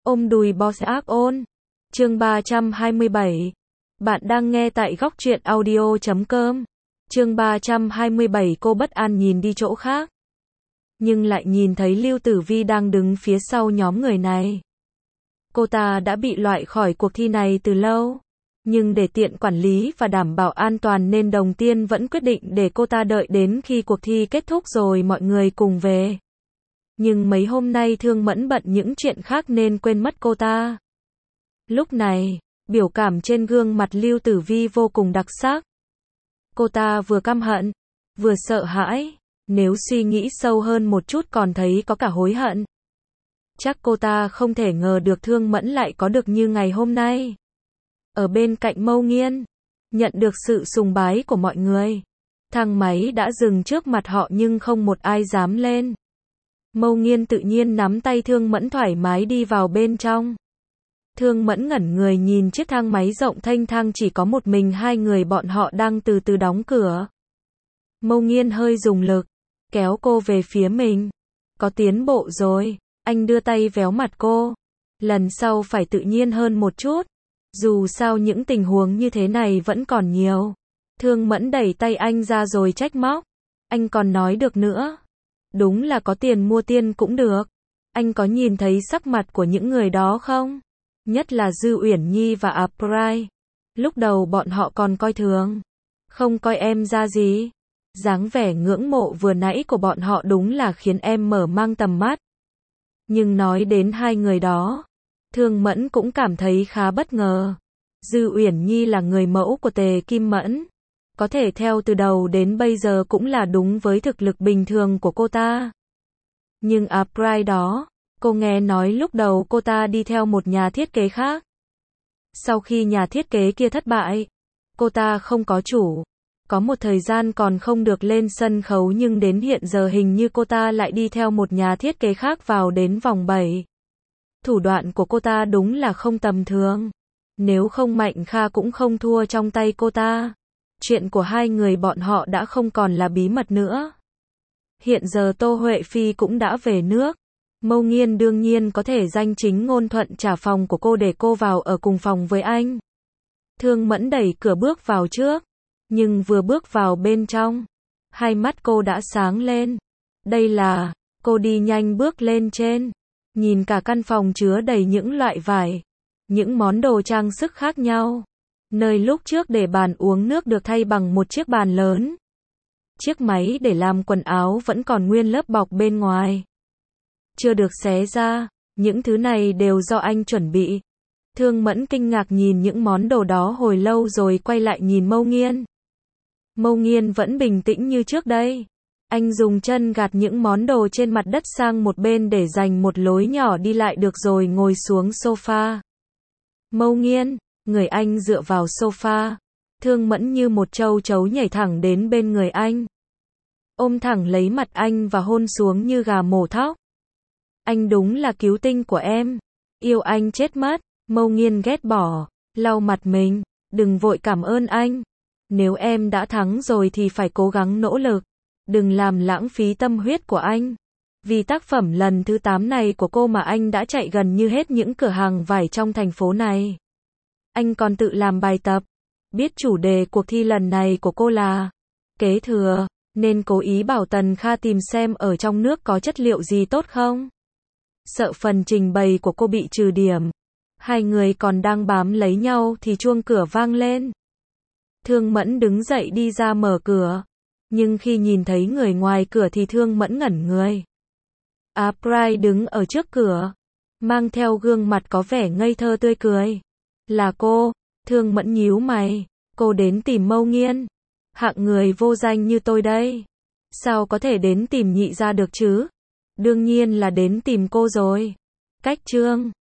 Ôm đùi boss ác ôn. Chương 327. Bạn đang nghe tại góc truyện audio.com. Chương 327. Cô bất an nhìn đi chỗ khác, nhưng lại nhìn thấy Lưu Tử Vi đang đứng phía sau nhóm người này. Cô ta đã bị loại khỏi cuộc thi này từ lâu, nhưng để tiện quản lý và đảm bảo an toàn nên Đồng Tiên vẫn quyết định để cô ta đợi đến khi cuộc thi kết thúc rồi mọi người cùng về. Nhưng mấy hôm nay Thương Mẫn bận những chuyện khác nên quên mất cô ta. Lúc này, biểu cảm trên gương mặt Lưu Tử Vi vô cùng đặc sắc. Cô ta vừa căm hận, vừa sợ hãi, nếu suy nghĩ sâu hơn một chút còn thấy có cả hối hận. Chắc cô ta không thể ngờ được Thương Mẫn lại có được như ngày hôm nay. Ở bên cạnh Mâu Nghiên, nhận được sự sùng bái của mọi người. Thang máy đã dừng trước mặt họ nhưng không một ai dám lên. Mâu Nghiên tự nhiên nắm tay Thương Mẫn thoải mái đi vào bên trong. Thương Mẫn ngẩn người nhìn chiếc thang máy rộng thênh thang chỉ có một mình hai người bọn họ đang từ từ đóng cửa. Mâu Nghiên hơi dùng lực, kéo cô về phía mình. Có tiến bộ rồi, anh đưa tay véo mặt cô. Lần sau phải tự nhiên hơn một chút. Dù sao những tình huống như thế này vẫn còn nhiều. Thương Mẫn đẩy tay anh ra rồi trách móc. Anh còn nói được nữa. Đúng là có tiền mua tiên cũng được. Anh có nhìn thấy sắc mặt của những người đó không? Nhất là Dư Uyển Nhi và April. Lúc đầu bọn họ còn coi thường, không coi em ra gì. Dáng vẻ ngưỡng mộ vừa nãy của bọn họ đúng là khiến em mở mang tầm mắt. Nhưng nói đến hai người đó, Thương Mẫn cũng cảm thấy khá bất ngờ. Dư Uyển Nhi là người mẫu của Tề Kim Mẫn. Có thể theo từ đầu đến bây giờ cũng là đúng với thực lực bình thường của cô ta. Nhưng April đó, cô nghe nói lúc đầu cô ta đi theo một nhà thiết kế khác. Sau khi nhà thiết kế kia thất bại, cô ta không có chủ. Có một thời gian còn không được lên sân khấu nhưng đến hiện giờ hình như cô ta lại đi theo một nhà thiết kế khác vào đến vòng 7. Thủ đoạn của cô ta đúng là không tầm thường. Nếu không Mạnh Kha cũng không thua trong tay cô ta. Chuyện của hai người bọn họ đã không còn là bí mật nữa. Hiện giờ Tô Huệ Phi cũng đã về nước. Mâu Nghiên đương nhiên có thể danh chính ngôn thuận trả phòng của cô để cô vào ở cùng phòng với anh. Thương Mẫn đẩy cửa bước vào trước. Nhưng vừa bước vào bên trong, hai mắt cô đã sáng lên. Đây là, cô đi nhanh bước lên trên. Nhìn cả căn phòng chứa đầy những loại vải, những món đồ trang sức khác nhau. Nơi lúc trước để bàn uống nước được thay bằng một chiếc bàn lớn. Chiếc máy để làm quần áo vẫn còn nguyên lớp bọc bên ngoài, chưa được xé ra. Những thứ này đều do anh chuẩn bị. Thương Mẫn kinh ngạc nhìn những món đồ đó hồi lâu rồi quay lại nhìn Mâu Nghiên. Mâu Nghiên vẫn bình tĩnh như trước đây. Anh dùng chân gạt những món đồ trên mặt đất sang một bên để dành một lối nhỏ đi lại được rồi ngồi xuống sofa. Mâu Nghiên, người anh dựa vào sofa. Thương Mẫn như một châu chấu nhảy thẳng đến bên người anh. Ôm thẳng lấy mặt anh và hôn xuống như gà mổ thóc. Anh đúng là cứu tinh của em. Yêu anh chết mất. Mâu Nghiên ghét bỏ, lau mặt mình. Đừng vội cảm ơn anh. Nếu em đã thắng rồi thì phải cố gắng nỗ lực. Đừng làm lãng phí tâm huyết của anh. Vì tác phẩm lần thứ 8 này của cô mà anh đã chạy gần như hết những cửa hàng vải trong thành phố này. Anh còn tự làm bài tập. Biết chủ đề cuộc thi lần này của cô là kế thừa, nên cố ý bảo Tần Kha tìm xem ở trong nước có chất liệu gì tốt không. Sợ phần trình bày của cô bị trừ điểm. Hai người còn đang bám lấy nhau thì chuông cửa vang lên. Thương Mẫn đứng dậy đi ra mở cửa. Nhưng khi nhìn thấy người ngoài cửa thì Thương Mẫn ngẩn người. April đứng ở trước cửa, mang theo gương mặt có vẻ ngây thơ tươi cười. Là cô. Thương Mẫn nhíu mày. Cô đến tìm Mâu Nghiên. Hạng người vô danh như tôi đây, sao có thể đến tìm nhị gia được chứ? Đương nhiên là đến tìm cô rồi. Cách chương